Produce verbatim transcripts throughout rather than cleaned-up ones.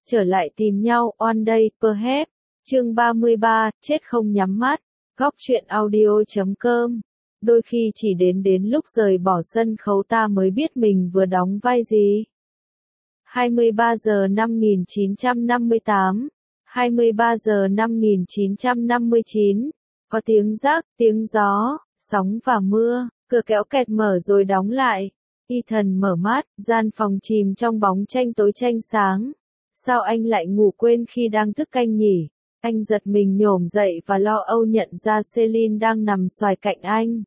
Trở lại tìm nhau, One Day, Perhaps. Chương ba mươi ba, chết không nhắm mắt. Góc truyện audio chấm com. Đôi khi chỉ đến đến lúc rời bỏ sân khấu ta mới biết mình vừa đóng vai gì. hai mươi ba giờ năm một nghìn chín trăm năm mươi tám, hai mươi ba giờ năm một nghìn chín trăm năm mươi chín. Có tiếng rác, tiếng gió, sóng và mưa, cửa kéo kẹt mở rồi đóng lại. Ethan mở mắt, gian phòng chìm trong bóng tranh tối tranh sáng. Sao anh lại ngủ quên khi đang thức canh nhỉ? Anh giật mình nhổm dậy và lo âu nhận ra Celine đang nằm xoài cạnh anh.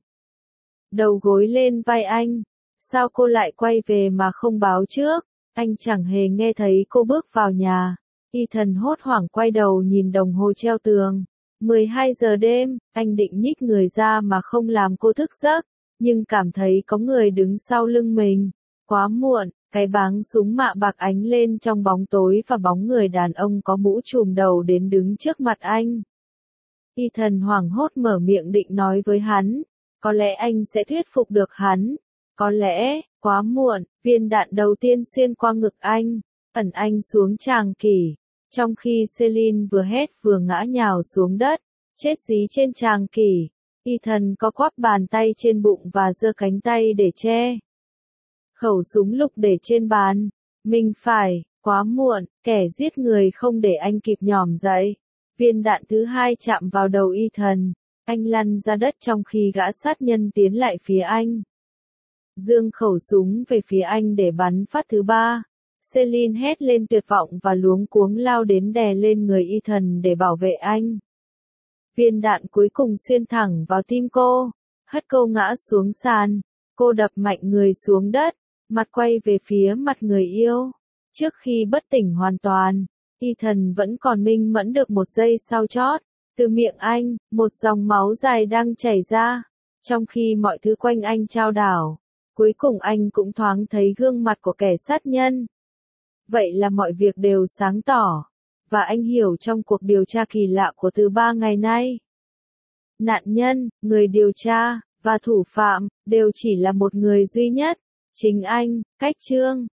Đầu gối lên vai anh. Sao cô lại quay về mà không báo trước? Anh chẳng hề nghe thấy cô bước vào nhà. Ethan hốt hoảng quay đầu nhìn đồng hồ treo tường. mười hai giờ đêm, anh định nhích người ra mà không làm cô thức giấc, nhưng cảm thấy có người đứng sau lưng mình. Quá muộn, cái báng súng mạ bạc ánh lên trong bóng tối và bóng người đàn ông có mũ trùm đầu đến đứng trước mặt anh. Ethan hoảng hốt mở miệng định nói với hắn. Có lẽ anh sẽ thuyết phục được hắn. Có lẽ, quá muộn, viên đạn đầu tiên xuyên qua ngực anh, ẩn anh xuống tràng kỷ. Trong khi Celine vừa hét vừa ngã nhào xuống đất, chết dí trên tràng kỷ. Ethan có quắp bàn tay trên bụng và giơ cánh tay để che. Khẩu súng lục để trên bàn. Mình phải, quá muộn, kẻ giết người không để anh kịp nhỏm dậy. Viên đạn thứ hai chạm vào đầu Ethan. Anh lăn ra đất trong khi gã sát nhân tiến lại phía anh. Dương khẩu súng về phía anh để bắn phát thứ ba. Celine hét lên tuyệt vọng và luống cuống lao đến đè lên người Ethan để bảo vệ anh. Viên đạn cuối cùng xuyên thẳng vào tim cô, hất cô ngã xuống sàn. Cô đập mạnh người xuống đất, mặt quay về phía mặt người yêu. Trước khi bất tỉnh hoàn toàn, Ethan vẫn còn minh mẫn được một giây sau chót. Từ miệng anh, một dòng máu dài đang chảy ra. Trong khi mọi thứ quanh anh chao đảo, cuối cùng anh cũng thoáng thấy gương mặt của kẻ sát nhân. Vậy là mọi việc đều sáng tỏ. Và anh hiểu trong cuộc điều tra kỳ lạ của từ ba ngày nay. Nạn nhân, người điều tra, và thủ phạm, đều chỉ là một người duy nhất. Chính anh, Cách Trương.